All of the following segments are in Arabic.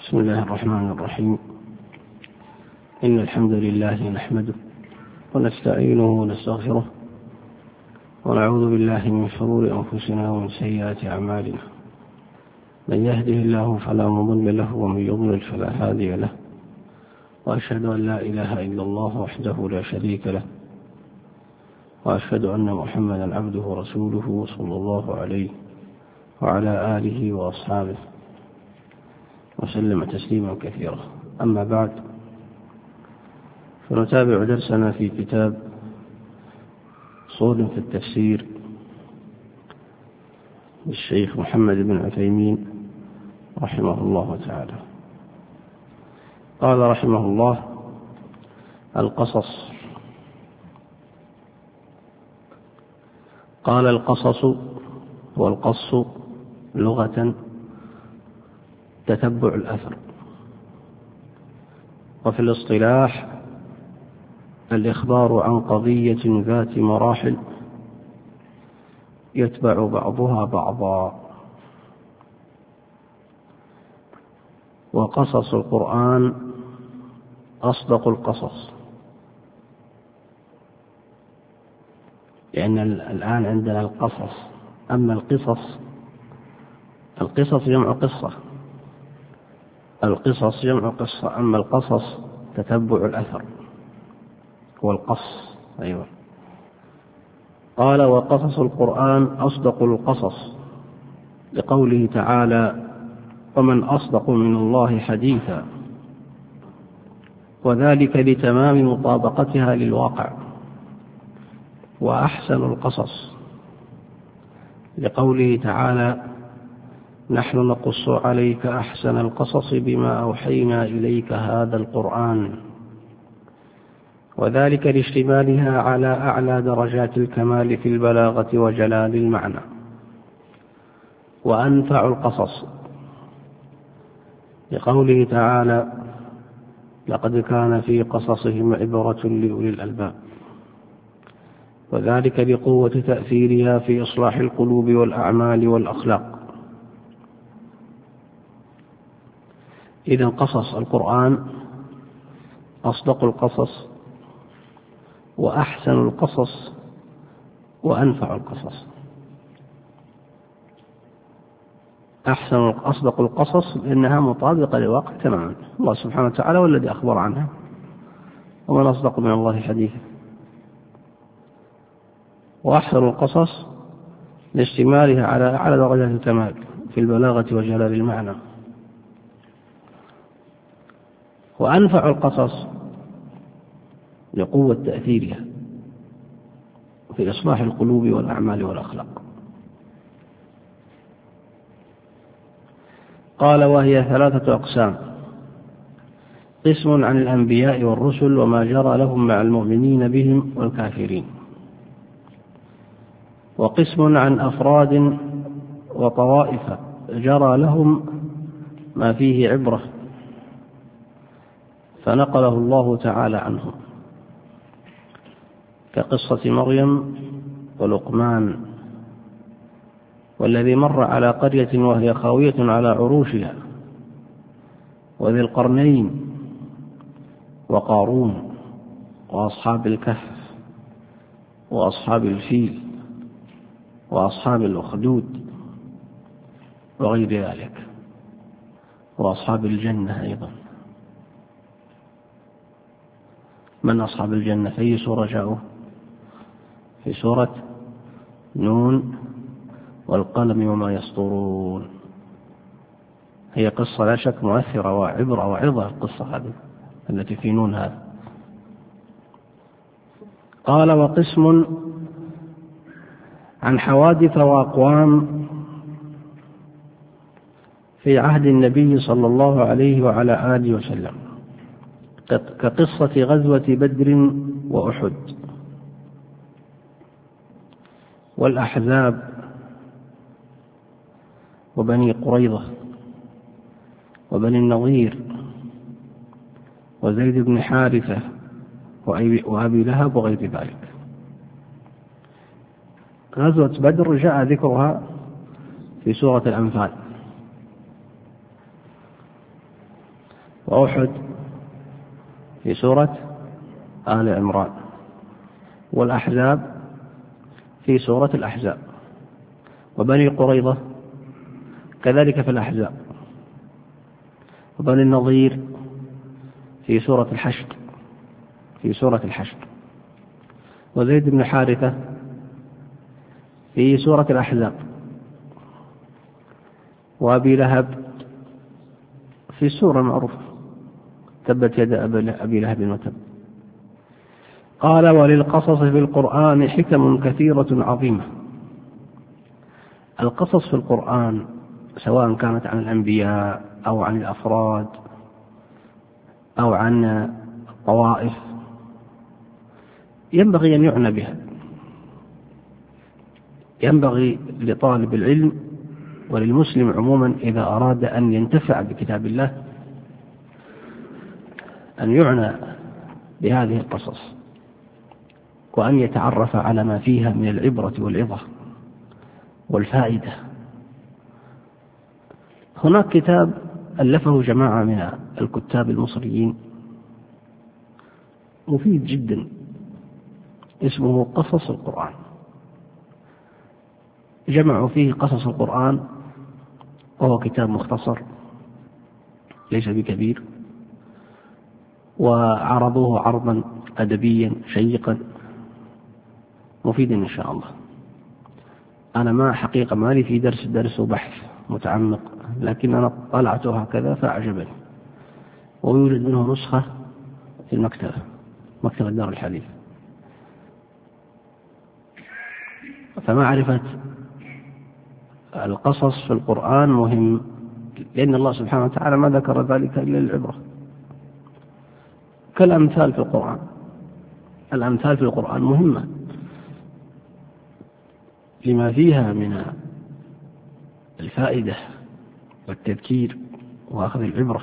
بسم الله الرحمن الرحيم. إن الحمد لله نحمده ونستعينه ونستغفره ونعوذ بالله من شرور أنفسنا ومن سيئات أعمالنا. من يهده الله فلا مضل له ومن يضلل فلا هادي له، وأشهد أن لا إله إلا الله وحده لا شريك له، وأشهد أن محمدا عبده ورسوله صلى الله عليه وعلى آله وأصحابه وسلم تسليما كثيرا. أما بعد، فنتابع درسنا في كتاب صول في التفسير للشيخ محمد بن عثيمين رحمه الله تعالى. قال رحمه الله: القصص. قال: القصص والقص لغة تتبع الأثر، وفي الاصطلاح الإخبار عن قضية ذات مراحل يتبع بعضها بعضا. وقصص القرآن أصدق القصص، لأن الآن عندنا القصص. أما القصص جمع قصة، القصص جمع قصة. أما القصص تتبع الأثر والقص. أيوة. قال: وقصص القرآن أصدق القصص، لقوله تعالى: ومن أصدق من الله حديثا، وذلك لتمام مطابقتها للواقع. وأحسن القصص، لقوله تعالى: نحن نقص عليك أحسن القصص بما أوحينا إليك هذا القرآن، وذلك لاشتمالها على أعلى درجات الكمال في البلاغة وجلال المعنى. وأنفع القصص، لقوله تعالى: لقد كان في قصصهم عبرة لأولي الألباب، وذلك لقوة تأثيرها في إصلاح القلوب والأعمال والأخلاق. إذن قصص القرآن أصدق القصص وأحسن القصص وأنفع القصص. أصدق القصص لأنها مطابقة للواقع تماما. الله سبحانه وتعالى والذي أخبر عنها، ومن أصدق من الله حديثا. وأحسن القصص لاشتمالها على أعلى درجات الكمال في البلاغة وجلال المعنى. وأنفع القصص لقوة تأثيرها في إصلاح القلوب والأعمال والأخلاق. قال: وهي 3 أقسام: قسم عن الأنبياء والرسل وما جرى لهم مع المؤمنين بهم والكافرين، وقسم عن أفراد وطوائف جرى لهم ما فيه عبرة فنقله الله تعالى عنهم، كقصة مريم ولقمان، والذي مر على قرية وهي خاوية على عروشها، وذي القرنين، وقارون، وأصحاب الكهف، وأصحاب الفيل، وأصحاب الأخدود، وغير ذلك، وأصحاب الجنة أيضا. من أصحاب الجنة؟ في أي سورة جاءوا؟ في سورة نون والقلم وما يسطرون. هي قصة لا شك مؤثرة وعبرة وعظة، القصة هذه التي في نون هذا. قال: وقسم عن حوادث وأقوام في عهد النبي صلى الله عليه وعلى آله وسلم، كقصة غزوة بدر وأحد والأحزاب وبني قريظة وبني النضير وزيد بن حارثة وأبي لهب وغير ذلك. غزوة بدر جاء ذكرها في سورة الأنفال، وأحد في سورة آل عمران، والأحزاب في سورة الأحزاب، وبني قريظة كذلك في الأحزاب، وبني النضير في سورة الحشر، وزيد بن حارثة في سورة الأحزاب، وأبي لهب في السورة المعروفة تبت يد أبي لهب وتب. قال: وللقصص في القرآن حكم كثيرة عظيمة. القصص في القرآن سواء كانت عن الأنبياء أو عن الأفراد أو عن الطوائف ينبغي أن يعنى بها. ينبغي لطالب العلم وللمسلم عموما إذا أراد أن ينتفع بكتاب الله أن يعنى بهذه القصص، وأن يتعرف على ما فيها من العبرة والعظة والفائدة. هناك كتاب ألفه جماعة من الكتاب المصريين مفيد جدا اسمه قصص القرآن. جمعوا فيه قصص القرآن، وهو كتاب مختصر ليس بكبير، وعرضوه عرضا أدبيا شيقا مفيدا إن شاء الله. أنا ما حقيقة مالي في درس وبحث متعمق، لكن أنا طلعته هكذا فأعجبني، ويوجد منه نسخة في مكتبة دار الحديث. فمعرفة القصص في القرآن مهم، لأن الله سبحانه وتعالى ما ذكر ذلك إلا للعبرة، كالأمثال في القرآن. الأمثال في القرآن مهمة لما فيها من الفائدة والتذكير وأخذ العبرة.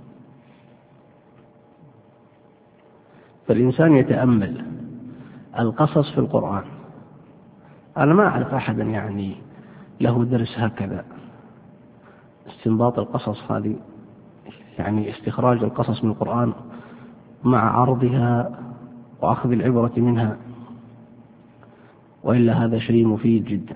فالإنسان يتأمل القصص في القرآن. أنا ما أعرف أحدا يعني له درس هكذا استنباط القصص هذه، يعني استخراج القصص من القرآن مع عرضها وأخذ العبرة منها، وإلا هذا شيء مفيد جدا.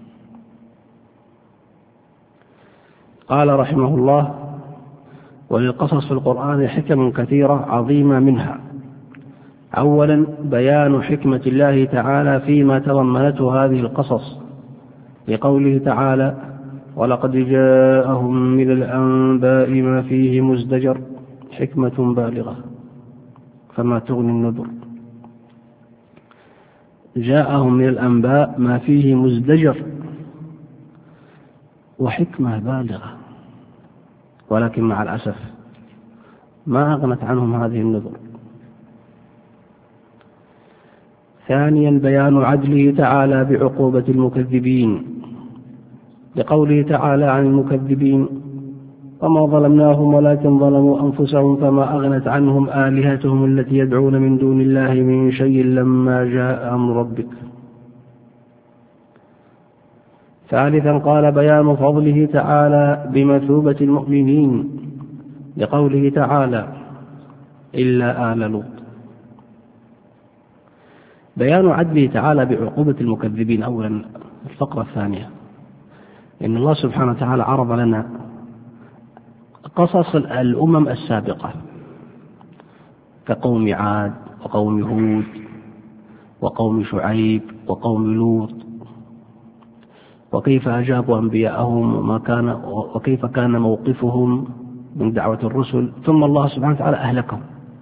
قال رحمه الله: وللقصص في القرآن حكم كثيرة عظيمة، منها: أولا بيان حكمة الله تعالى فيما تضمنته هذه القصص، لقوله تعالى: ولقد جاءهم من الأنباء ما فيه مزدجر، حكمة بالغة فما تغني النذر. جاءهم من الأنباء ما فيه مزدجر، وحكمة بالغة، ولكن مع الأسف ما أغنت عنهم هذه النذر. ثانيا بيان عدله تعالى بعقوبة المكذبين، لقوله تعالى عن المكذبين: وما ظلمناهم ولكن ظلموا أنفسهم فما أغنت عنهم آلهتهم التي يدعون من دون الله من شيء لما جاء أمر ربك. ثالثا قال بيان فضله تعالى بمثوبة المؤمنين، لقوله تعالى: إلا آل لوط. بيان عدله تعالى بعقوبة المكذبين. أولا الفقرة الثانية، إن الله سبحانه وتعالى عرض لنا قصص الأمم السابقة كقوم عاد وقوم هود وقوم شعيب وقوم لوط، وكيف أجابوا أنبياءهم وكيف كان موقفهم من دعوة الرسل، ثم الله سبحانه وتعالى أهلكهم.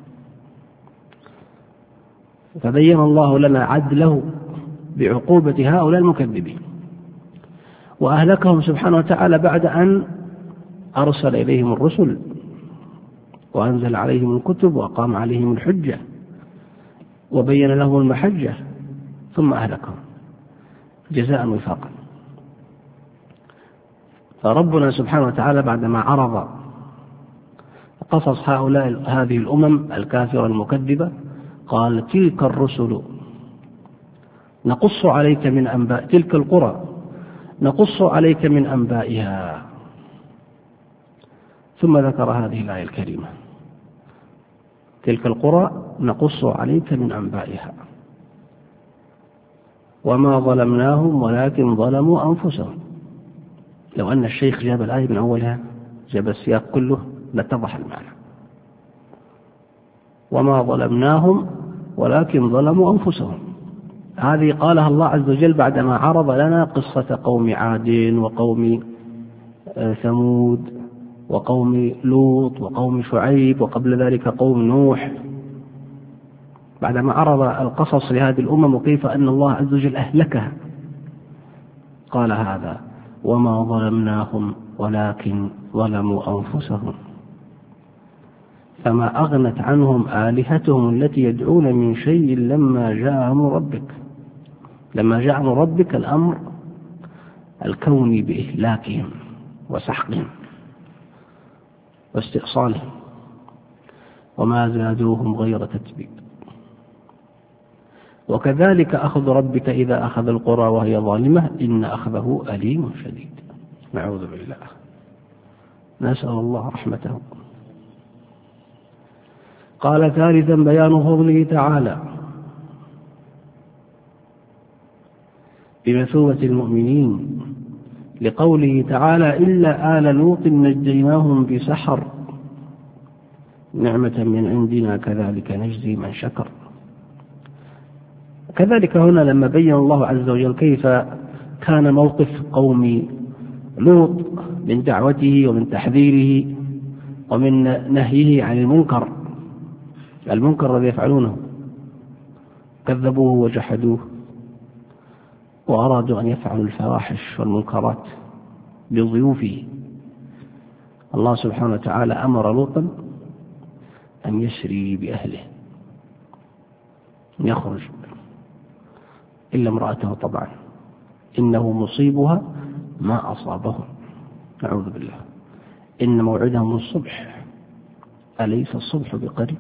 فبين الله لنا عدله بعقوبة هؤلاء المكذبين، وأهلكهم سبحانه وتعالى بعد أن أرسل إليهم الرسل وأنزل عليهم الكتب وأقام عليهم الحجة وبين لهم المحجة، ثم أهلكهم جزاء وفاقا. فربنا سبحانه وتعالى بعدما عرض قصص هذه الأمم الكافرة المكذبة قال: تلك الرسل نقص عليك من أنباء تلك القرى نقص عليك من أنبائها، ثم ذكر هذه الآية الكريمة. تلك القرى نقص عليك من أنبائها وما ظلمناهم ولكن ظلموا أنفسهم. لو أن الشيخ جاب الآية من أولها، جاب السياق كله، لاتضح المعنى. وما ظلمناهم ولكن ظلموا أنفسهم، هذه قالها الله عز وجل بعدما عرض لنا قصة قوم عاد وقوم ثمود وقوم لوط وقوم شعيب وقبل ذلك قوم نوح. بعدما عرض القصص لهذه الأمم وكيف أن الله عز وجل أهلكها، قال هذا وما ظلمناهم ولكن ظلموا أنفسهم فما أغنت عنهم آلهتهم التي يدعون من شيء لما جاء أمر ربك. لما جاء أمر ربك الأمر الكوني بإهلاكهم وسحقهم واستئصالهم، وما زادوهم غير تتبيب. وكذلك أخذ ربك إذا أخذ القرى وهي ظالمة إن أخذه أليم شديد. نعوذ بالله، نسأل الله رحمته. قال ثالثا بيان فضله تعالى بمثوبة المؤمنين لقوله تعالى إلا آل لوط نجيناهم بسحر نعمة من عندنا كذلك نجزي من شكر. كذلك هنا لما بين الله عز وجل كيف كان موقف قوم لوط من دعوته ومن تحذيره ومن نهيه عن المنكر الذي يفعلونه، كذبوه وجحدوه وأرادوا أن يفعلوا الفواحش والمنكرات بضيوفه. الله سبحانه وتعالى أمر لوطا أن يسري بأهله، أن يخرج إلا امرأته طبعا، إنه مصيبها ما أصابهم. نعوذ بالله، إن موعدهم الصبح أليس الصبح بقريب.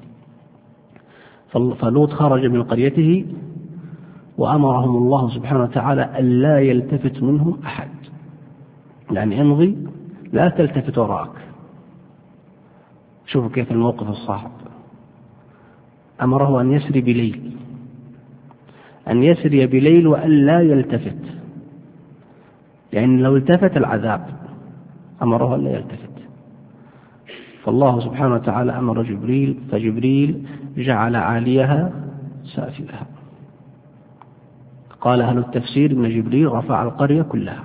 فلوط خرج من قريته وأمرهم الله سبحانه وتعالى ألا يلتفت منهم أحد، يعني امضي لا تلتفت وراءك. شوفوا كيف الموقف الصعب. أمره أن يسري بليل، أن يسري بليل وأن لا يلتفت، يعني لو التفت العذاب. أمره أن لا يلتفت. فالله سبحانه وتعالى أمر جبريل، فجبريل جعل عاليها سافلها. قال أهل التفسير إن جبريل رفع القرية كلها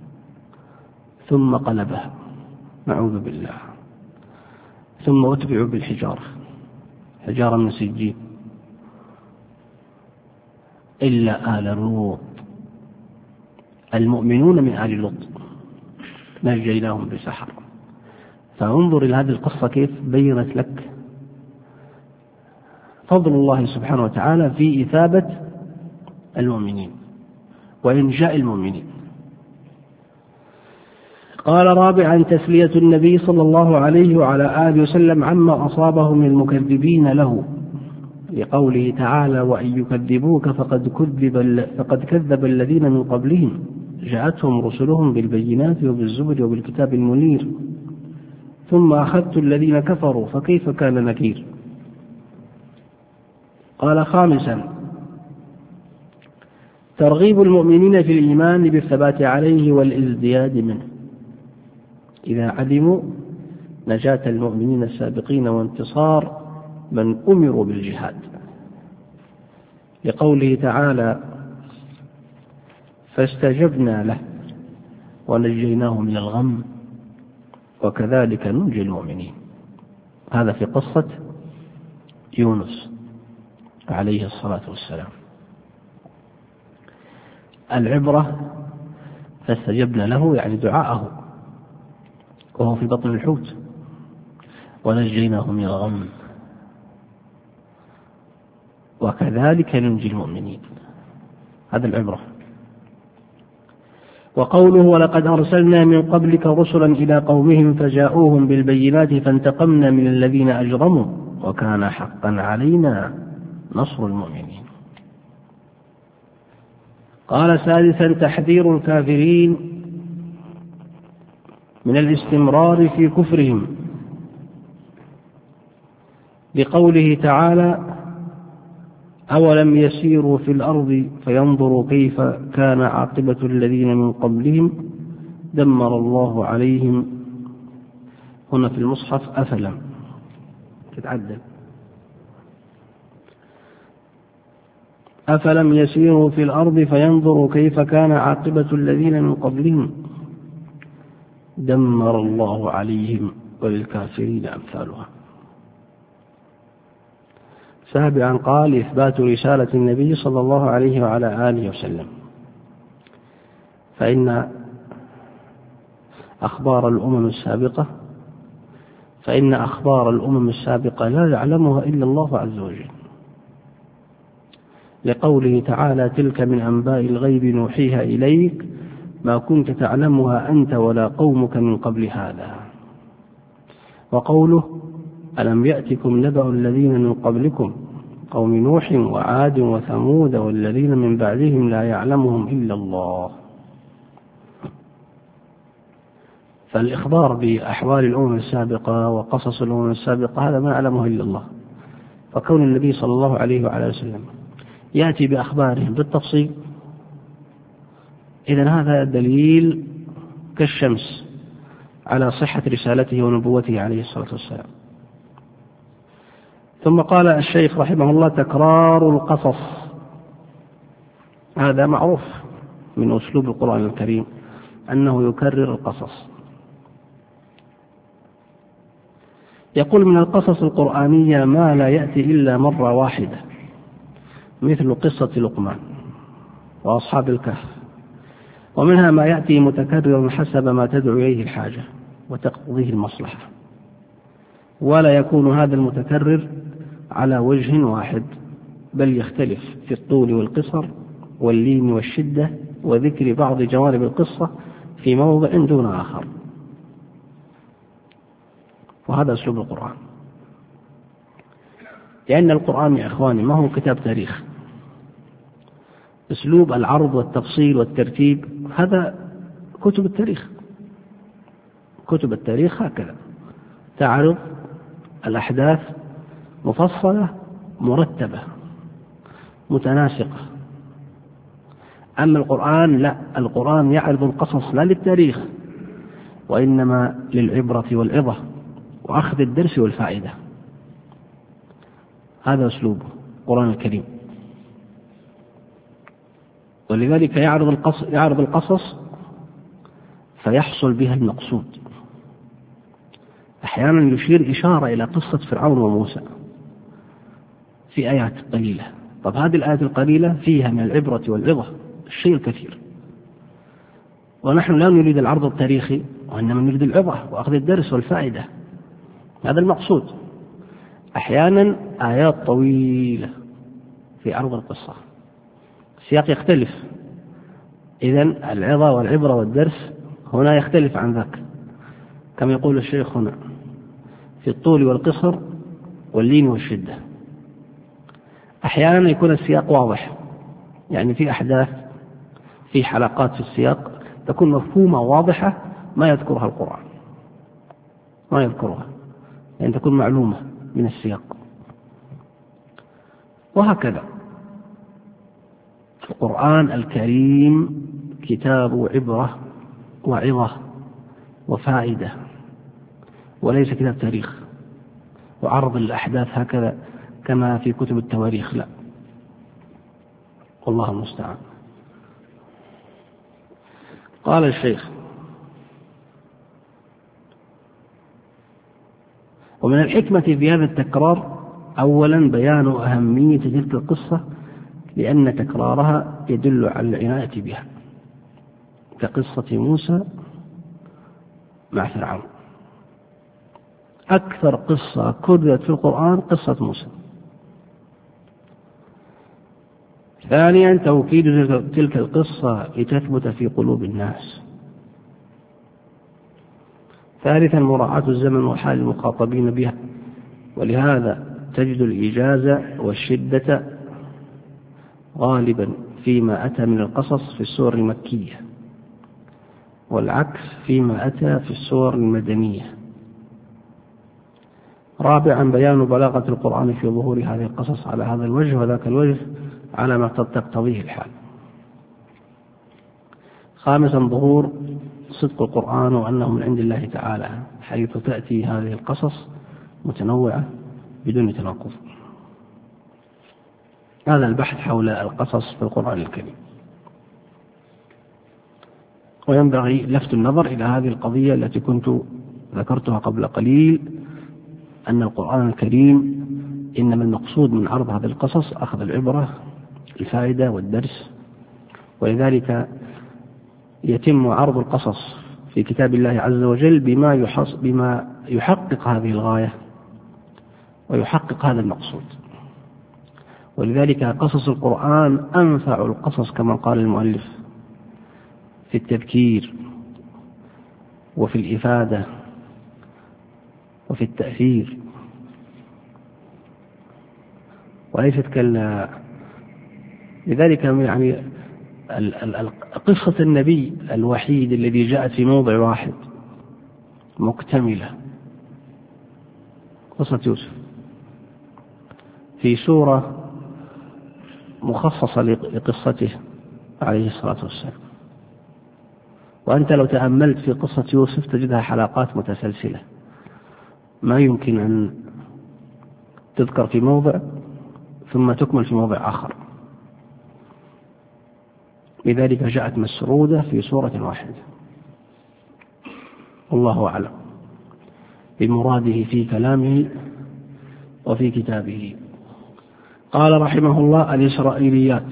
ثم قلبها، نعوذ بالله، ثم أتبعوا حجارة من سجين إلا آل لوط المؤمنون من آل لوط نجيناهم بسحر. فانظر إلى هذه القصة كيف بينت لك فضل الله سبحانه وتعالى في إثابة المؤمنين وإنجاء المؤمنين. قال رابعا تسلية النبي صلى الله عليه وعلى آله وسلم عما أصابه من المكذبين له، لقوله تعالى وإن يكذبوك فقد كذب الذين من قبلهم جاءتهم رسلهم بالبينات وبالزبر وبالكتاب المنير ثم أخذت الذين كفروا فكيف كان نكير. قال خامسا ترغيب المؤمنين في الإيمان بالثبات عليه والازدياد منه إذا علموا نجاة المؤمنين السابقين وانتصار من أمروا بالجهاد، لقوله تعالى فاستجبنا له ونجيناه من الغم وكذلك ننجي المؤمنين. هذا في قصة يونس عليه الصلاة والسلام. العبرة فاستجبنا له يعني دعاءه وهو في بطن الحوت، ونجيناه من الغم وكذلك ننجي المؤمنين. هذا العبرة. وقوله ولقد أرسلنا من قبلك رسلا إلى قومهم فجاءوهم بالبينات فانتقمنا من الذين أجرموا وكان حقا علينا نصر المؤمنين. قال سادسا تحذير الكافرين من الاستمرار في كفرهم بقوله تعالى: أولم يسيروا في الأرض فينظروا كيف كان عاقبة الذين من قبلهم دمر الله عليهم. هنا في المصحف أفلم تتعدل، أفلم يسيروا في الأرض فينظروا كيف كان عاقبة الذين من قبلهم دمر الله عليهم وللكافرين أمثالها. سابعا قال: إثبات رسالة النبي صلى الله عليه وعلى آله وسلم، فإن أخبار الأمم السابقة لا يعلمها إلا الله عز وجل، لقوله تعالى: تلك من أنباء الغيب نوحيها إليك ما كنت تعلمها أنت ولا قومك من قبل هذا. وقوله: ألم يأتكم نبأ الذين من قبلكم قوم نوح وعاد وثمود والذين من بعدهم لا يعلمهم إلا الله. فالإخبار بأحوال الأمم السابقة وقصص الأمم السابقة هذا ما يعلمه إلا الله، فكون النبي صلى الله عليه وعلى وسلم يأتي بأخبارهم بالتفصيل، إذن هذا دليل كالشمس على صحة رسالته ونبوته عليه الصلاة والسلام. ثم قال الشيخ رحمه الله: تكرار القصص، هذا معروف من أسلوب القرآن الكريم أنه يكرر القصص. يقول: من القصص القرآنية ما لا يأتي إلا مرة واحدة، مثل قصة لقمان وأصحاب الكهف، ومنها ما يأتي متكررا حسب ما تدعو إليه الحاجة وتقتضيه المصلحة، ولا يكون هذا المتكرر على وجه واحد، بل يختلف في الطول والقصر واللين والشدة وذكر بعض جوانب القصة في موضع دون آخر. وهذا أسلوب القرآن، لأن القرآن يا إخواني ما هو كتاب تاريخ. أسلوب العرض والتفصيل والترتيب هذا كتب التاريخ. كتب التاريخ هكذا تعرض الأحداث مفصلة مرتبة متناسقة. أما القرآن لا، القرآن يعرض القصص لا للتاريخ وإنما للعبرة والعظة وأخذ الدرس والفائدة. هذا أسلوب القرآن الكريم، ولذلك يعرض القصص فيحصل بها المقصود. أحيانا يشير إشارة إلى قصة فرعون وموسى في آيات قليلة، طب هذه الآيات القليلة فيها من العبرة والعظة الشيء الكثير، ونحن لا نريد العرض التاريخي وإنما نريد العظة وأخذ الدرس والفائدة، هذا المقصود. أحيانا آيات طويلة في عرض القصة، السياق يختلف، إذن العظة والعبرة والدرس هنا يختلف عن ذاك، كما يقول الشيخ هنا في الطول والقصر واللين والشدة. أحيانا يكون السياق واضح، يعني في أحداث في حلقات في السياق تكون مفهومة واضحة ما يذكرها القرآن، ما يذكرها يعني تكون معلومة من السياق. وهكذا القرآن الكريم كتاب عبرة وعظة وفائدة، وليس كتاب تاريخ وعرض الأحداث هكذا كما في كتب التواريخ، لا، والله المستعان. قال الشيخ: ومن الحكمة في هذا التكرار أولا بيان أهمية تلك القصة، لأن تكرارها يدل على العناية بها، كقصة موسى مع فرعون. أكثر قصة كررت في القرآن قصة موسى. ثانيا توكيد تلك القصة لتثبت في قلوب الناس. ثالثا مراعاة الزمن وحال المخاطبين بها، ولهذا تجد الإجازة والشدة غالبا فيما أتى من القصص في السور المكية، والعكس فيما أتى في السور المدنية. رابعا بيان بلاغة القرآن في ظهور هذه القصص على هذا الوجه وذاك الوجه على ما تقتضيه الحال. خامسا ظهور صدق القرآن وأنه من عند الله تعالى، حيث تأتي هذه القصص متنوعة بدون تناقض. هذا البحث حول القصص في القرآن الكريم. وينبغي لفت النظر إلى هذه القضية التي كنت ذكرتها قبل قليل، أن القرآن الكريم إنما المقصود من عرض هذه القصص أخذ العبرة، الفائدة والدرس، ولذلك يتم عرض القصص في كتاب الله عز وجل بما يحقق هذه الغاية ويحقق هذا المقصود. ولذلك قصص القرآن أنفع القصص كما قال المؤلف في التذكير وفي الإفادة وفي التأثير، وليست لذلك يعني قصة النبي الوحيد الذي جاءت في موضع واحد مكتملة، قصة يوسف، في سورة مخصصة لقصته عليه الصلاة والسلام. وأنت لو تأملت في قصة يوسف تجدها حلقات متسلسلة، ما يمكن أن تذكر في موضع ثم تكمل في موضع آخر، لذلك جاءت مسرودة في سورة واحدة. والله أعلم بمراده في كلامه وفي كتابه. قال رحمه الله: الإسرائيليات.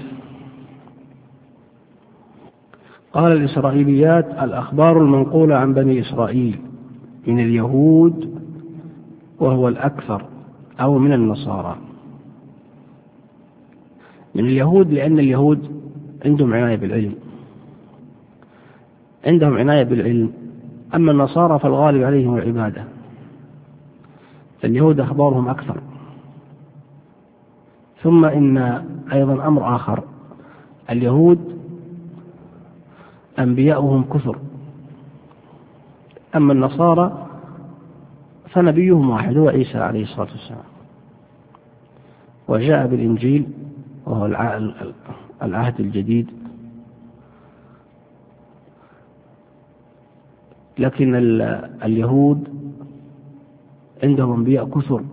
قال: الإسرائيليات الأخبار المنقولة عن بني إسرائيل من اليهود وهو الأكثر، أو من النصارى. من اليهود لأن اليهود عندهم عناية بالعلم، أما النصارى فالغالب عليهم العبادة، فاليهود أخبارهم أكثر. ثم إن أيضا أمر آخر، اليهود أنبياؤهم كثر، أما النصارى فنبيهم واحد هو عيسى عليه الصلاة والسلام، وجاء بالإنجيل وهو العهد الجديد. لكن اليهود عندهم أنبياء كثر،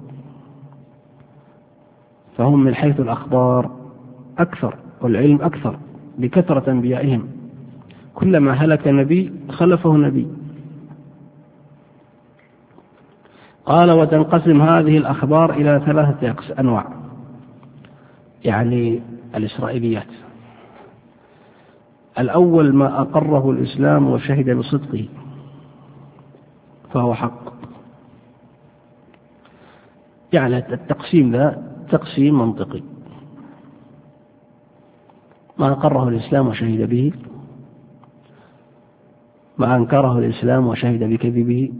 فهم من حيث الأخبار أكثر والعلم أكثر بكثرة أنبيائهم، كلما هلك نبي خلفه نبي. قال: وتنقسم هذه الأخبار إلى 3 أنواع، يعني الإسرائيليات. الأول ما أقره الإسلام وشهد بصدقه فهو حق، يعني التقسيم ذا تقسيم منطقي، ما أقره الإسلام وشهد به، ما أنكره الإسلام وشهد بكذبه،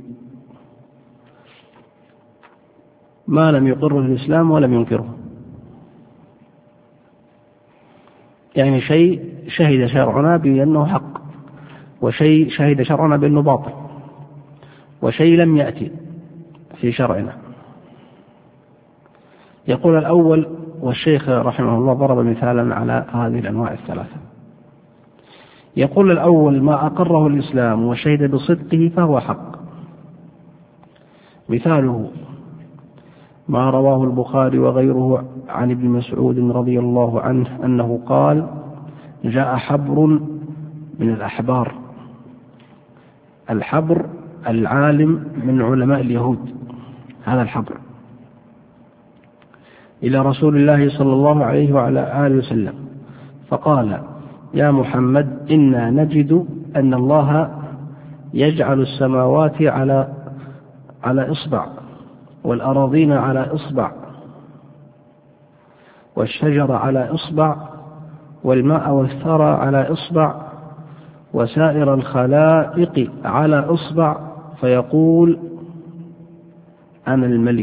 ما لم يقره الإسلام ولم ينكره. يعني شيء شهد شرعنا بأنه حق، وشيء شهد شرعنا بأنه باطل، وشيء لم يأتي في شرعنا. يقول الأول، والشيخ رحمه الله ضرب مثالا على هذه الأنواع الثلاثة. يقول الأول: ما أقره الإسلام وشهد بصدقه فهو حق. مثاله ما رواه البخاري وغيره عن ابن مسعود رضي الله عنه أنه قال: جاء حبر من الأحبار. الحبر العالم من علماء اليهود، هذا الحبر، إلى رسول الله صلى الله عليه وعلى آله وسلم، فقال: يا محمد، إنا نجد أن الله يجعل السماوات على إصبع، والأراضين على إصبع، والشجر على إصبع، والماء والثرى على إصبع، وسائر الخلائق على إصبع، فيقول: أنا الملك.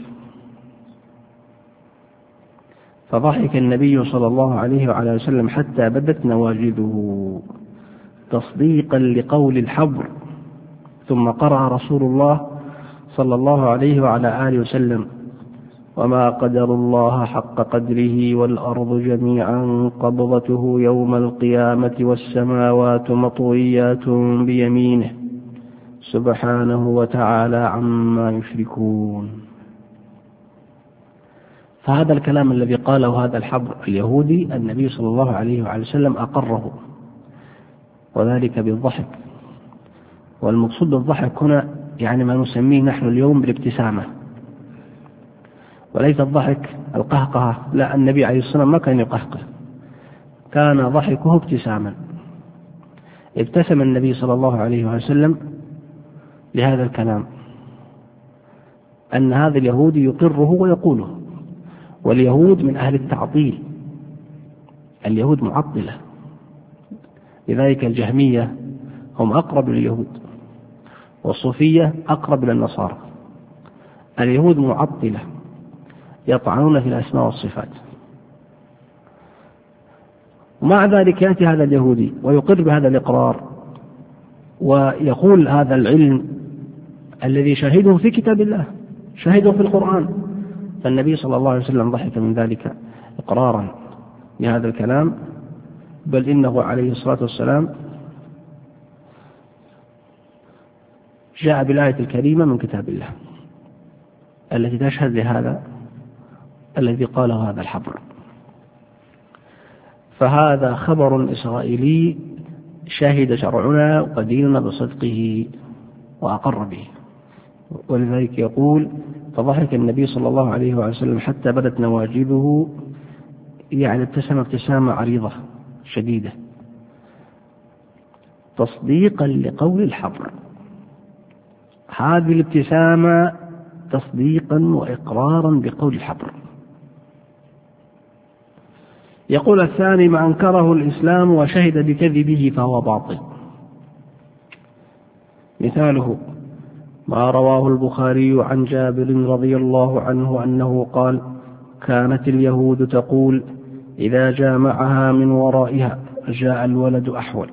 فضحك النبي صلى الله عليه وعلى وسلم حتى بدت نواجذه تصديقا لقول الحبر. ثم قرأ رسول الله صلى الله عليه وعلى آله وسلم: وما قدر الله حق قدره والأرض جميعا قبضته يوم القيامة والسماوات مطويات بيمينه سبحانه وتعالى عما يشركون. فهذا الكلام الذي قاله هذا الحبر اليهودي النبي صلى الله عليه وعلى وسلم أقره، وذلك بالضحك. والمقصود بالضحك هنا يعني ما نسميه نحن اليوم بالابتسامة، وليس الضحك القهقهة، لا، النبي عليه الصلاة والسلام ما كان يقهقه، كان ضحكه ابتساما. ابتسم النبي صلى الله عليه وسلم لهذا الكلام، أن هذا اليهودي يقره ويقوله. واليهود من أهل التعطيل، اليهود معطلة، لذلك الجهمية هم أقرب لليهود، والصوفية أقرب للنصارى. اليهود معطلة يطعنون في الأسماء والصفات، ومع ذلك يأتي هذا اليهودي ويقر بهذا الإقرار ويقول هذا العلم الذي شهده في كتاب الله، شهده في القرآن. فالنبي صلى الله عليه وسلم ضحك من ذلك إقرارا بهذا الكلام، بل إنه عليه الصلاة والسلام جاء بالآية الكريمة من كتاب الله التي تشهد لهذا الذي قاله هذا الحبر. فهذا خبر إسرائيلي شهد شرعنا وديننا بصدقه وأقر به، ولذلك يقول: فضحك النبي صلى الله عليه وسلم حتى بدت نواجذه، يعني ابتسم ابتسامة عريضة شديدة تصديقا لقول الحبر. هذه الابتسامة تصديقا وإقرارا بقول الحبر. يقول الثاني: ما أنكره الإسلام وشهد بكذبه فهو باطل. مثاله ما رواه البخاري عن جابر رضي الله عنه أنه قال: كانت اليهود تقول إذا جامعها من ورائها جاء الولد أحول.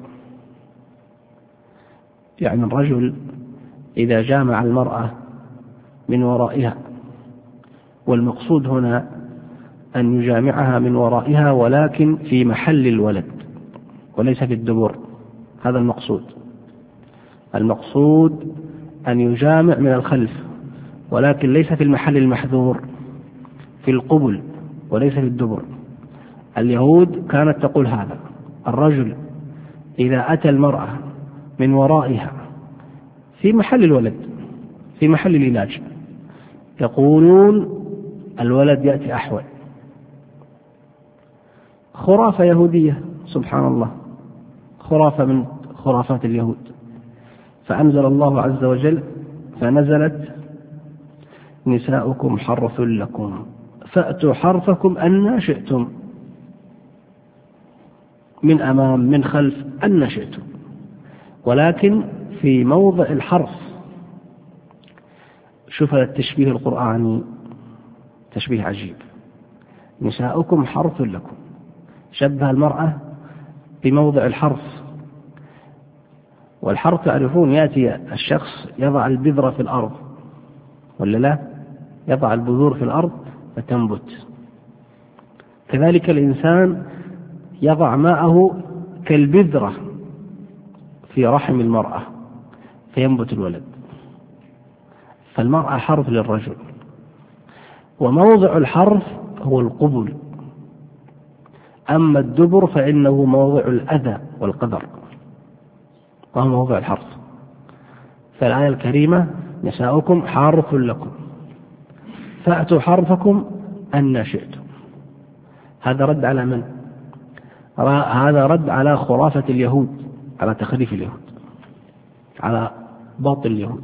يعني الرجل إذا جامع المرأة من ورائها، والمقصود هنا أن يجامعها من ورائها ولكن في محل الولد وليس في الدبر، هذا المقصود. المقصود أن يجامع من الخلف ولكن ليس في المحل المحذور، في القبل وليس في الدبر. اليهود كانت تقول هذا: الرجل إذا أتى المرأة من ورائها في محل الولد، في محل العلاج، يقولون الولد يأتي أحول. خرافة يهودية سبحان الله، خرافة من خرافات اليهود. فأنزل الله عز وجل فنزلت: نساؤكم حرث لكم فأتوا حرثكم أن شئتم، من أمام من خلف أن شئتم، ولكن في موضع الحرث. شوف التشبيه القرآني تشبيه عجيب. نساؤكم حرث لكم، شبه المرأة بموضع الحرث. والحرث تعرفون يأتي الشخص يضع البذرة في الأرض ولا لا، يضع البذور في الأرض فتنبت. كذلك الإنسان يضع ماءه كالبذرة في رحم المرأة فينبت الولد. فالمرأة حرث للرجل، وموضع الحرث هو القبل، أما الدبر فإنه موضع الأذى والقدر وهو موضع الحرث. فالآية الكريمة: نساؤكم حرث لكم فأتوا حرثكم أن شئتم. هذا رد على من؟ هذا رد على خرافة اليهود، على تخريف اليهود، على باطل اليهود.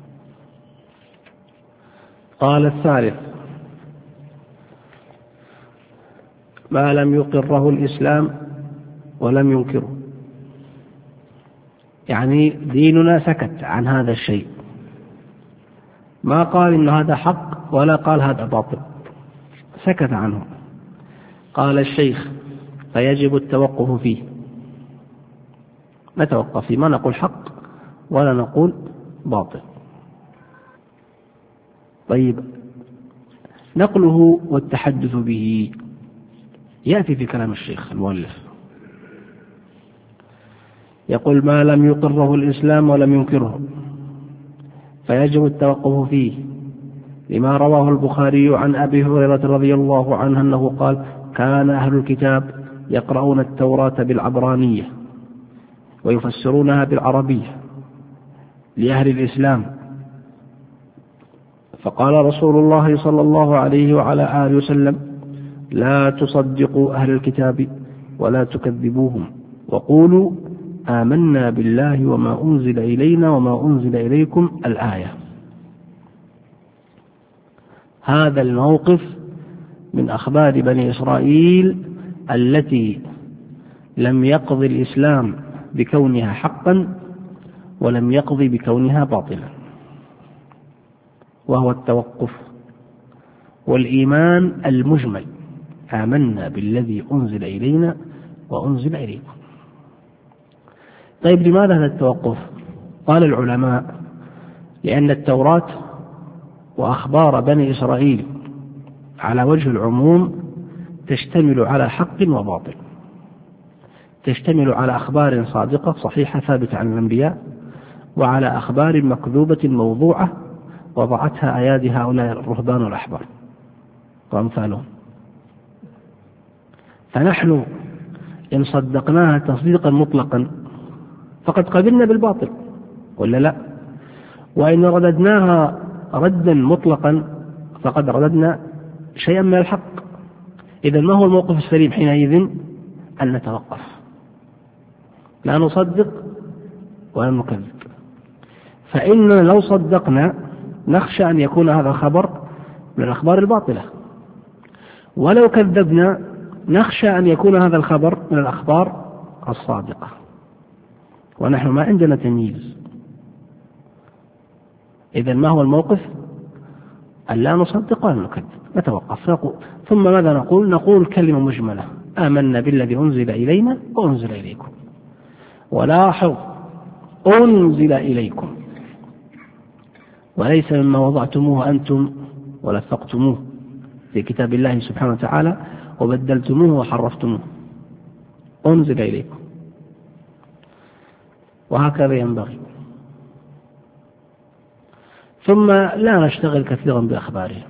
قال الثالث: ما لم يقره الإسلام ولم ينكره. يعني ديننا سكت عن هذا الشيء، ما قال إن هذا حق ولا قال هذا باطل، سكت عنه. قال الشيخ: فيجب التوقف فيه، نتوقف فيه، ما نقول حق ولا نقول باطل. طيب، نقله والتحدث به يأتي في كلام الشيخ المؤلف، يقول: ما لم يقره الإسلام ولم ينكره فيجب التوقف فيه، لما رواه البخاري عن أبي هريرة رضي الله عنه أنه قال: كان أهل الكتاب يقرؤون التوراة بالعبرانية ويفسرونها بالعربية لأهل الإسلام، فقال رسول الله صلى الله عليه وعلى آله وسلم: لا تصدقوا أهل الكتاب ولا تكذبوهم، وقولوا آمنا بالله وما أنزل إلينا وما أنزل إليكم الآية. هذا الموقف من أخبار بني إسرائيل التي لم يقضي الإسلام بكونها حقا ولم يقضي بكونها باطلا، وهو التوقف والإيمان المجمل: آمنا بالذي أنزل إلينا وأنزل إليكم. طيب، لماذا هذا التوقف؟ قال العلماء: لأن التوراة وأخبار بني إسرائيل على وجه العموم تشتمل على حق وباطل، تشتمل على أخبار صادقة صحيحة ثابتة عن الأنبياء، وعلى أخبار مكذوبة موضوعة وضعتها أيادي هؤلاء الرهبان والأحبار وأمثالهم. فنحن إن صدقناها تصديقا مطلقا فقد قبلنا بالباطل، ولا لا؟ وإن رددناها ردا مطلقا فقد رددنا شيئا من الحق. إذن ما هو الموقف السليم حينئذ؟ أن نتوقف، لا نصدق ولا نكذب. فإننا لو صدقنا نخشى أن يكون هذا الخبر من الأخبار الباطلة، ولو كذبنا نخشى أن يكون هذا الخبر من الأخبار الصادقة، ونحن ما عندنا تمييز. إذن ما هو الموقف؟ أن لا نصدق ولا نكذب، نتوقف. ثم ماذا نقول؟ نقول كلمة مجملة: آمنا بالذي أنزل إلينا وأنزل إليكم. ولاحظ: أنزل إليكم، وليس مما وضعتموه أنتم ولفقتموه في كتاب الله سبحانه وتعالى وبدلتموه وحرفتموه، أنزل إليكم. وهكذا ينبغي. ثم لا نشتغل كثيرا بأخبارهم،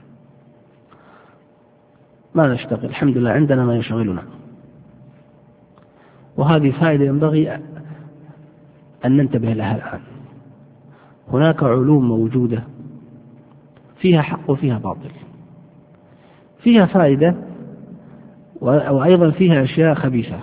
ما نشتغل، الحمد لله عندنا ما يشغلنا، وهذه فائدة ينبغي أن ننتبه لها الآن. هناك علوم موجودة فيها حق وفيها باطل، فيها فائدة وأيضا فيها أشياء خبيثة،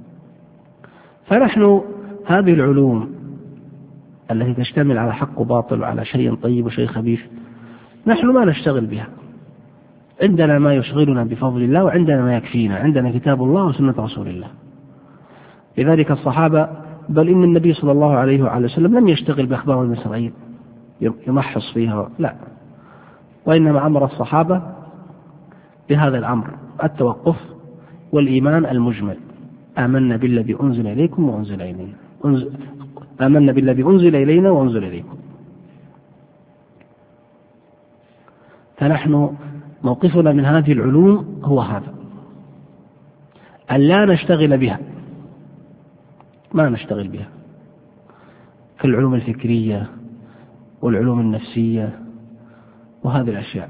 فنحن هذه العلوم التي تشتمل على حق وباطل وعلى شيء طيب وشيء خبيث نحن ما نشتغل بها، عندنا ما يشغلنا بفضل الله، وعندنا ما يكفينا، عندنا كتاب الله وسنة رسول الله. لذلك الصحابة، بل إن النبي صلى الله عليه وعلى وسلم لم يشتغل بأخبار بني إسرائيل يمحص فيها، لا، وإنما أمر الصحابة بهذا الأمر: التوقف والإيمان المجمل: آمنا بالذي أنزل إليكم وأنزل إلينا، آمنا بالذي أنزل إلينا وأنزل إليكم. فنحن موقفنا من هذه العلوم هو هذا: أن لا نشتغل بها، ما نشتغل بها كالعلوم الفكرية والعلوم النفسية وهذه الأشياء.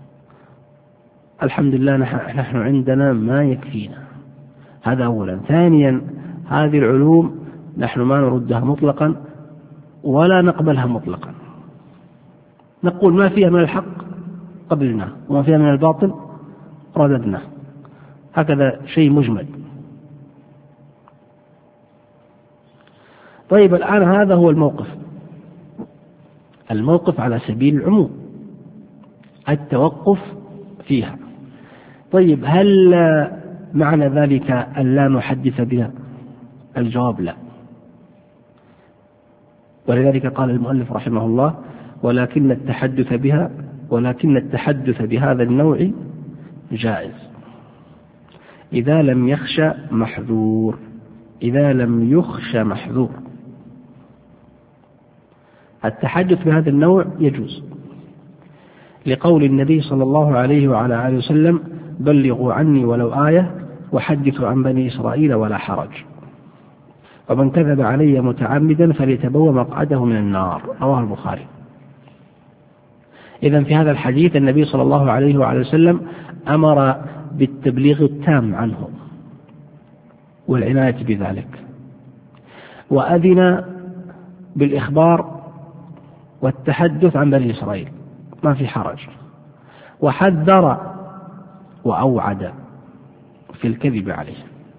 الحمد لله نحن عندنا ما يكفينا، هذا أولا. ثانيا، هذه العلوم نحن ما نردها مطلقا ولا نقبلها مطلقا، نقول ما فيها من الحق قبلنا وما فيها من الباطل رددنا، هكذا شيء مجمل. طيب، الآن هذا هو الموقف على سبيل العموم، التوقف فيها. طيب، هل معنى ذلك أن لا نحدث بها؟ الجواب لا، ولذلك قال المؤلف رحمه الله: ولكن التحدث بهذا النوع جائز إذا لم يخشى محذور، التحدث بهذا النوع يجوز لقول النبي صلى الله عليه وعلى آله وسلم: بلغوا عني ولو آية وحدثوا عن بني إسرائيل ولا حرج، ومن كذب علي متعمدا فليتبوأ مقعده من النار. رواه البخاري. إذن في هذا الحديث النبي صلى الله عليه وعلى وسلم أمر بالتبليغ التام عنه والعناية بذلك، وأذن بالإخبار والتحدث عن بني إسرائيل، ما في حرج، وحذر وأوعد في الكذب عليه.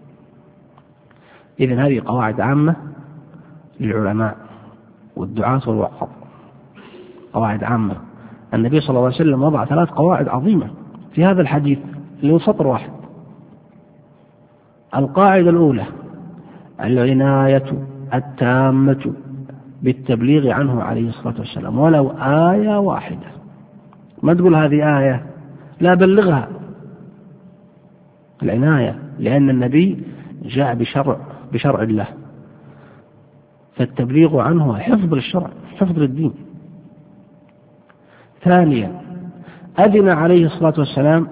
إذن هذه قواعد عامة للعلماء والدعاة والوعظ، قواعد عامة. النبي صلى الله عليه وسلم وضع 3 قواعد عظيمة في هذا الحديث اللي هو سطر واحد. القاعدة الأولى: العناية التامة بالتبليغ عنه عليه الصلاة والسلام ولو آية واحدة. ما تقول هذه آية، لا، بلغها. العناية، لأن النبي جاء بشرع الله، فالتبليغ عنه حفظ للشرع، حفظ للدين. ثانيا: أذن عليه الصلاة والسلام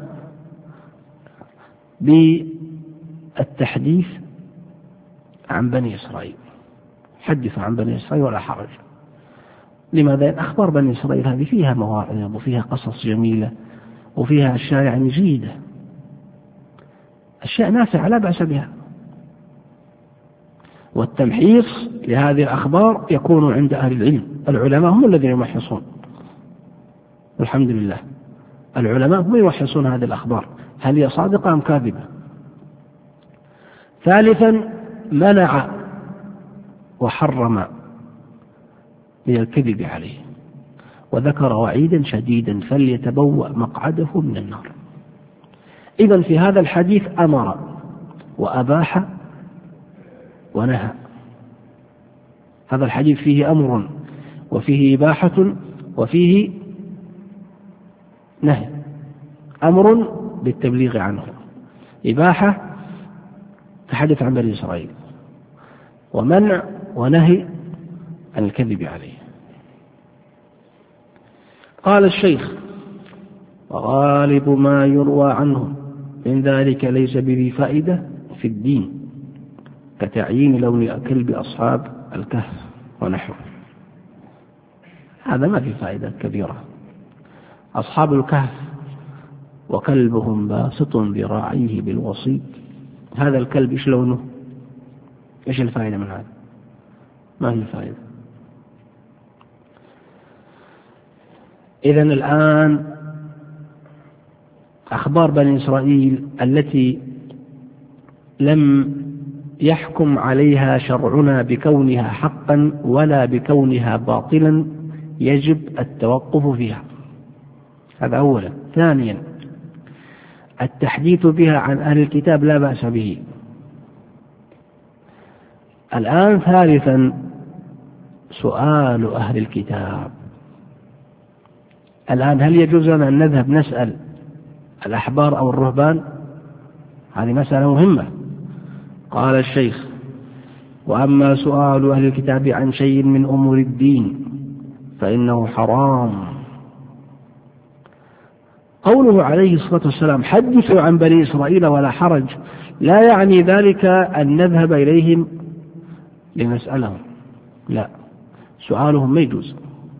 بالتحديث عن بني إسرائيل، حدثوا عن بني إسرائيل ولا حرج. لماذا؟ أخبار بني إسرائيل هذه فيها مواعظ وفيها قصص جميلة وفيها أشياء يعني جيدة، أشياء نافعة لا بأس بها. والتمحيص لهذه الأخبار يكون عند أهل العلم، العلماء هم الذين يمحصون. والحمد لله العلماء هم يمحصون هذه الأخبار، هل هي صادقة أم كاذبة. ثالثا: منع وحرم من الكذب عليه، وذكر وعيدا شديدا: فليتبوأ مقعده من النار. إذن في هذا الحديث أمر وأباح ونهى. هذا الحديث فيه أمر وفيه إباحة وفيه نهي. أمر بالتبليغ عنه، إباحة تحدث عن بني إسرائيل، ومنع ونهي عن الكذب عليه. قال الشيخ: وغالب ما يروى عنه من ذلك ليس بذي فائدة في الدين، كتعيين لون كلب أصحاب الكهف ونحوه. هذا ما في فائدة كبيرة. أصحاب الكهف وكلبهم باسط ذراعيه بالوسيط، هذا الكلب إيش لونه؟ إيش الفائدة من هذا؟ ما هي فائدة. إذن الآن أخبار بني إسرائيل التي لم يحكم عليها شرعنا بكونها حقا ولا بكونها باطلا يجب التوقف فيها، هذا أولا. ثانيا: التحديث بها عن أهل الكتاب لا بأس به. الآن ثالثا: سؤال أهل الكتاب. الآن هل يجوز لنا أن نذهب نسأل الأحبار أو الرهبان؟ هذه مسألة مهمة. قال الشيخ: وأما سؤال أهل الكتاب عن شيء من أمور الدين فإنه حرام. قوله عليه الصلاة والسلام: حدثوا عن بني إسرائيل ولا حرج، لا يعني ذلك أن نذهب إليهم لنسألهم، لا، سؤالهم ما يجوز،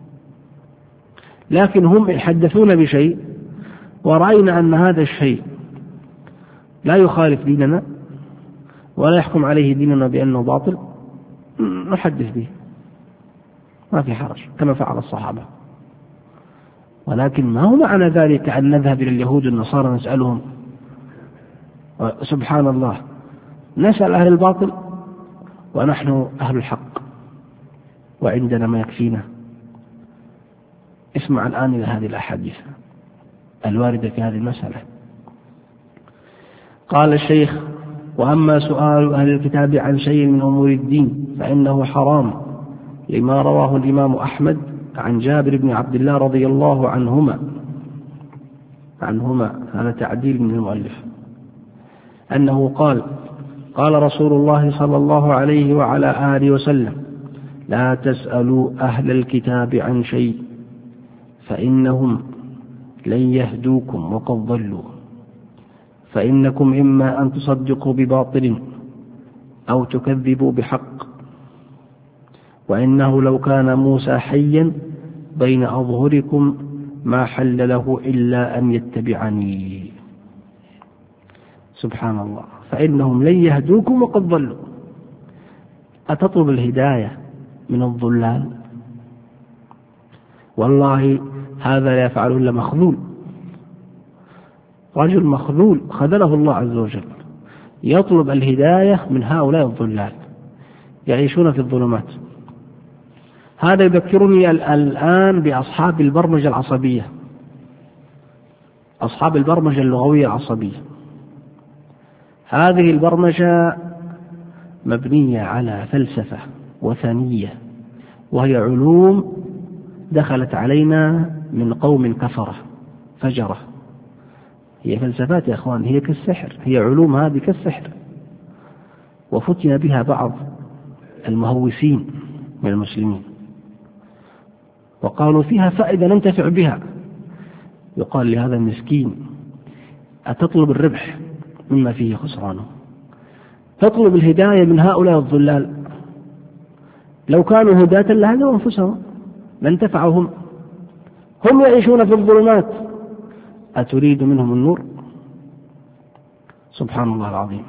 لكن هم يحدثون بشيء ورأينا أن هذا الشيء لا يخالف ديننا ولا يحكم عليه ديننا بأنه باطل، نحدث به، ما في حرج، كما فعل الصحابة. ولكن ما هو معنى ذلك أن نذهب إلى اليهود والنصارى نسألهم. سبحان الله، نسأل أهل الباطل ونحن أهل الحق وعندنا ما يكفينا. اسمع الآن إلى هذه الأحاديث الواردة في هذه المسألة. قال الشيخ: وأما سؤال أهل الكتاب عن شيء من أمور الدين فإنه حرام، لما رواه الإمام أحمد عن جابر بن عبد الله رضي الله عنهما، هذا تعديل من المؤلف، أنه قال: قال رسول الله صلى الله عليه وعلى آله وسلم: لا تسألوا أهل الكتاب عن شيء فإنهم لن يهدوكم وقد ضلوا، فإنكم إما أن تصدقوا بباطل أو تكذبوا بحق، وإنه لو كان موسى حيا بين أظهركم ما حل له إلا أن يتبعني. سبحان الله، فإنهم لن يهدوكم وقد ضلوا. أتطلب الهداية من الضلال؟ والله هذا لا يفعله إلا مخذول، رجل مخذول خذله الله عز وجل، يطلب الهداية من هؤلاء الضلال يعيشون في الظلمات. هذا يذكرني الآن بأصحاب البرمجة العصبية، أصحاب البرمجة اللغوية العصبية. هذه البرمجة مبنية على فلسفة وثنية، وهي علوم دخلت علينا من قوم كفرة فجرة. هي فلسفات يا أخوان، هي كالسحر، هي علوم هذه كالسحر، وفتن بها بعض المهوسين من المسلمين وقالوا فيها فائدة ننتفع بها. يقال لهذا المسكين: أتطلب الربح مما فيه خسرانه؟ تطلب الهداية من هؤلاء الضلال؟ لو كانوا هداة لهدوا أنفسهم لانتفعهم، هم يعيشون في الظلمات، أتريد منهم النور؟ سبحان الله العظيم.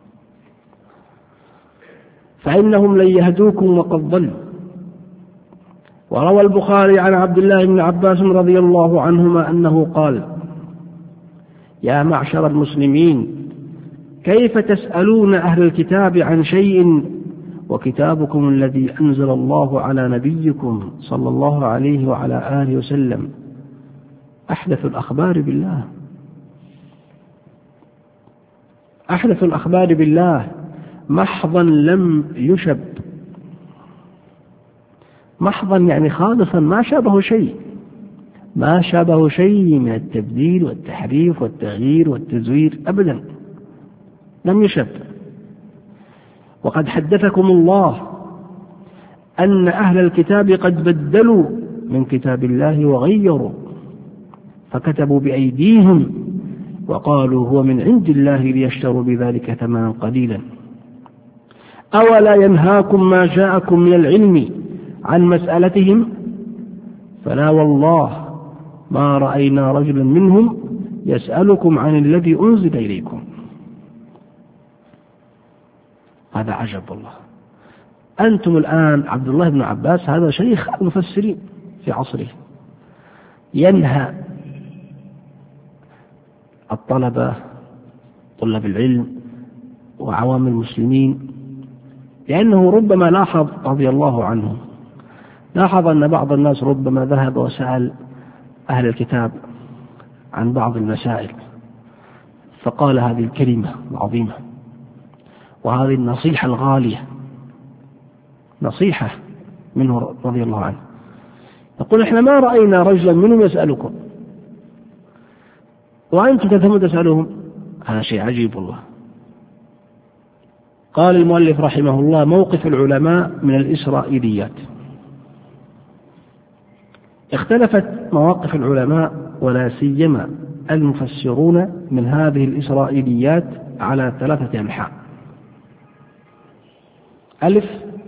فإنهم لن يهدوكم وقد ضلوا. وروى البخاري عن عبد الله بن عباس رضي الله عنهما أنه قال: يا معشر المسلمين، كيف تسألون أهل الكتاب عن شيء وكتابكم الذي أنزل الله على نبيكم صلى الله عليه وعلى آله وسلم أحدث الأخبار بالله، أحدث الأخبار بالله محضا لم يشب، محضا يعني خالصا، ما شابه شيء، ما شابه شيء من التبديل والتحريف والتغيير والتزوير أبدا، لم يشب. وقد حدثكم الله أن أهل الكتاب قد بدلوا من كتاب الله وغيروا، فكتبوا بأيديهم وقالوا هو من عند الله ليشتروا بذلك ثمنا قليلا. أولا ينهاكم ما جاءكم من العلم عن مسألتهم؟ فلا والله ما رأينا رجلا منهم يسألكم عن الذي أنزل إليكم. هذا عجب والله. أنتم الآن عبد الله بن عباس هذا شيخ المفسرين في عصره، ينهى الطلبة طلاب العلم وعوام المسلمين، لأنه ربما لاحظ رضي الله عنه، لاحظ أن بعض الناس ربما ذهب وسأل أهل الكتاب عن بعض المسائل، فقال هذه الكلمة العظيمة وهذه النصيحة الغالية، نصيحة منه رضي الله عنه، يقول: إحنا ما رأينا رجلا منهم يسألكم وأنتم تذهبون تسألهم. هذا شيء عجيب والله. قال المؤلف رحمه الله: موقف العلماء من الإسرائيليات. اختلفت مواقف العلماء ولا سيما المفسرون من هذه الإسرائيليات على 3 أنحاء. ألف: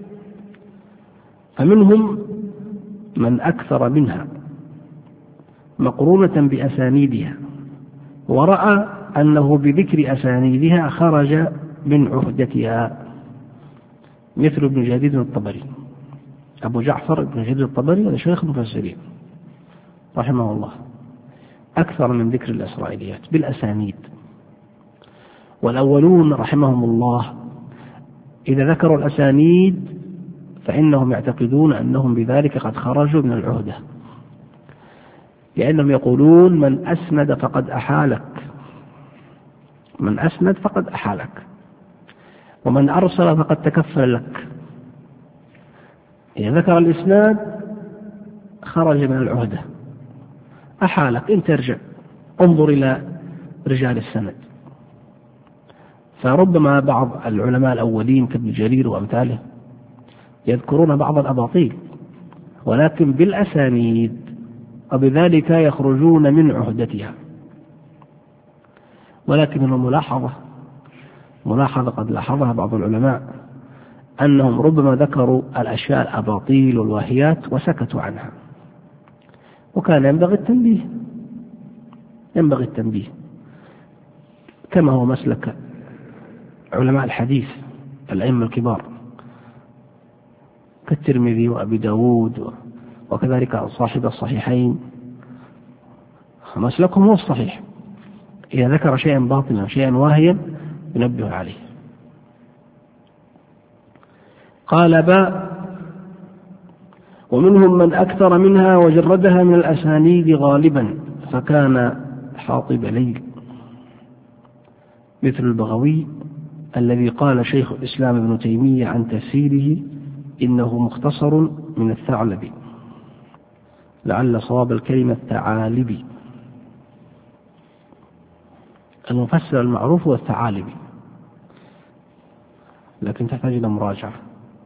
فمنهم من أكثر منها مقرونة بأسانيدها، ورأى أنه بذكر أسانيدها خرج من عهدتها، مثل ابن جرير الطبري، أبو جعفر ابن جرير الطبري هذا شيخ المفسرين رحمه الله، أكثر من ذكر الإسرائيليات بالأسانيد. والأولون رحمهم الله إذا ذكروا الأسانيد فإنهم يعتقدون أنهم بذلك قد خرجوا من العهدة، لأنهم يقولون: من أسند فقد أحالك، من أسند فقد أحالك، ومن أرسل فقد تكفل لك. إذا ذكر الإسناد خرج من العهدة، أحالك، إن ترجع انظر إلى رجال السند. فربما بعض العلماء الأولين كابن جرير وأمثاله يذكرون بعض الأباطيل ولكن بالأسانيد، وبذلك يخرجون من عهدتها. ولكن ملاحظة قد لاحظها بعض العلماء أنهم ربما ذكروا الأشياء الأباطيل والواهيات وسكتوا عنها، وكان ينبغي التنبيه كما هو مسلك علماء الحديث الأئمة الكبار كالترمذي وأبي داود وكذلك صاحب الصحيحين، مسلكهم هو الصحيح، إذا ذكر شيئا باطلا شيئا واهيا ينبه عليه. قال ومنهم من أكثر منها وجردها من الأسانيد غالبا فكان حاطب ليل، مثل البغوي الذي قال شيخ الإسلام ابن تيمية عن تفسيره إنه مختصر من الثعلبي، لعل صواب الكلمة الثعالبي، المفسر المعروف هو الثعالبي، لكن تحتاج إلى مراجعة.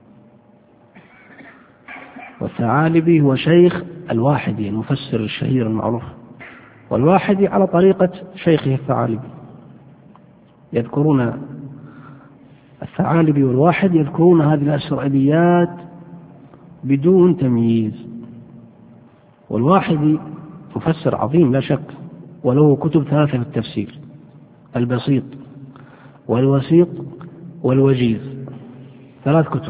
والثعالبي هو شيخ الواحدي المفسر الشهير المعروف، والواحدي على طريقة شيخه الثعالبي، يذكرون الثعالبي والواحد يذكرون هذه الإسرائيليات بدون تمييز. والواحدي مفسر عظيم لا شك، وله كتب ثلاثة في التفسير: البسيط والوسيط والوجيز، ثلاثة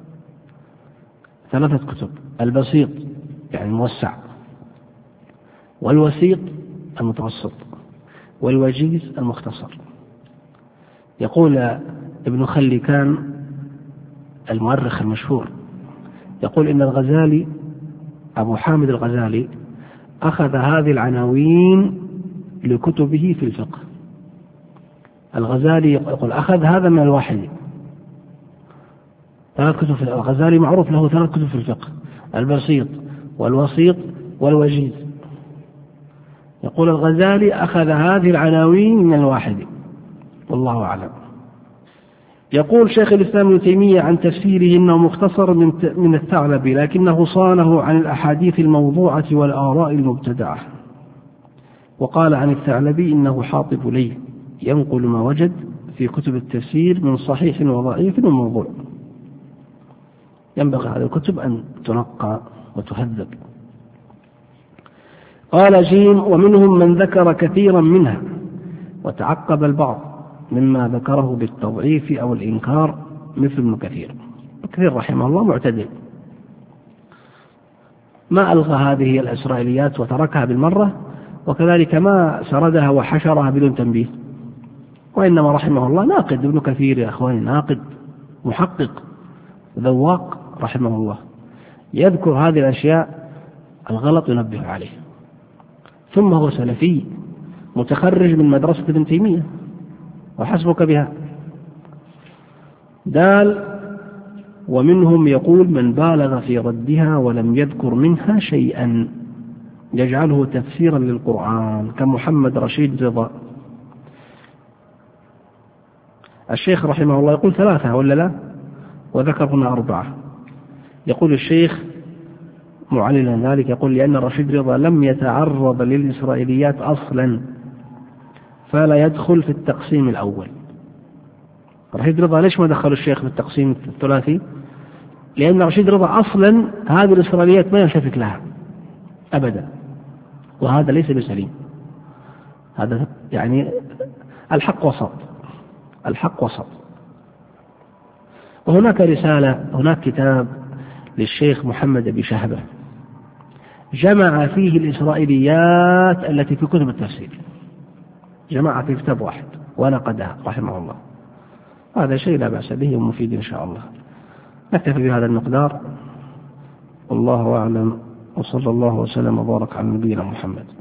كتب، البسيط يعني الموسع، والوسيط المتوسط، والوجيز المختصر. يقول ابن خلكان المؤرخ المشهور يقول إن الغزالي أبو حامد الغزالي أخذ هذه العناوين لكتبه في الفقه. الغزالي يقول أخذ هذا من الواحد، ثلاث كتب. الغزالي معروف له 3 كتب في الفقه: البسيط والوسيط والوجيز. يقول الغزالي أخذ هذه العناوين من الواحد، والله أعلم. يقول شيخ الإسلام ابن تيمية عن تفسيره إنه مختصر من الثعلبي، لكنه صانه عن الأحاديث الموضوعة والآراء المبتدعة. وقال عن الثعلبي إنه حاطب ليه ينقل ما وجد في كتب التفسير من صحيح وضعيف وموضوع. ينبغي هذه الكتب أن تنقى وتهذب. قال جيم: ومنهم من ذكر كثيرا منها وتعقب البعض مما ذكره بالتضعيف أو الإنكار، مثل ابن كثير. كثير رحمه الله معتدل، ما ألغى هذه الإسرائيليات وتركها بالمرة، وكذلك ما سردها وحشرها بدون تنبيه، وإنما رحمه الله ناقد. ابن كثير يا أخواني ناقد محقق ذواق رحمه الله، يذكر هذه الأشياء الغلط ينبه عليه. ثم هو سلفي متخرج من مدرسة ابن تيمية، وحسبك بها. ومنهم يقول من بالغ في ردها ولم يذكر منها شيئا يجعله تفسيرا للقرآن، كمحمد رشيد رضا. الشيخ رحمه الله يقول 3 ولا لا، وذكر هنا 4. يقول الشيخ معللا ذلك، يقول: لأن رشيد رضا لم يتعرض للإسرائيليات أصلا فلا يدخل في التقسيم الأول. رشيد رضا ليش ما دخل الشيخ في التقسيم الثلاثي؟ لأن رشيد رضا أصلا هذه الإسرائيليات ما يلتفت لها أبدا، وهذا ليس بسليم. هذا يعني الحق وسط. وهناك رسالة، هناك كتاب للشيخ محمد أبي شهبة جمع فيه الإسرائيليات التي في كتب التفسير، جمع في كتاب واحد ونقدها رحمه الله. هذا شيء لا بأس به ومفيد إن شاء الله. نكتفي بهذا المقدار، والله أعلم، وصلى الله وسلم وبارك على نبينا محمد.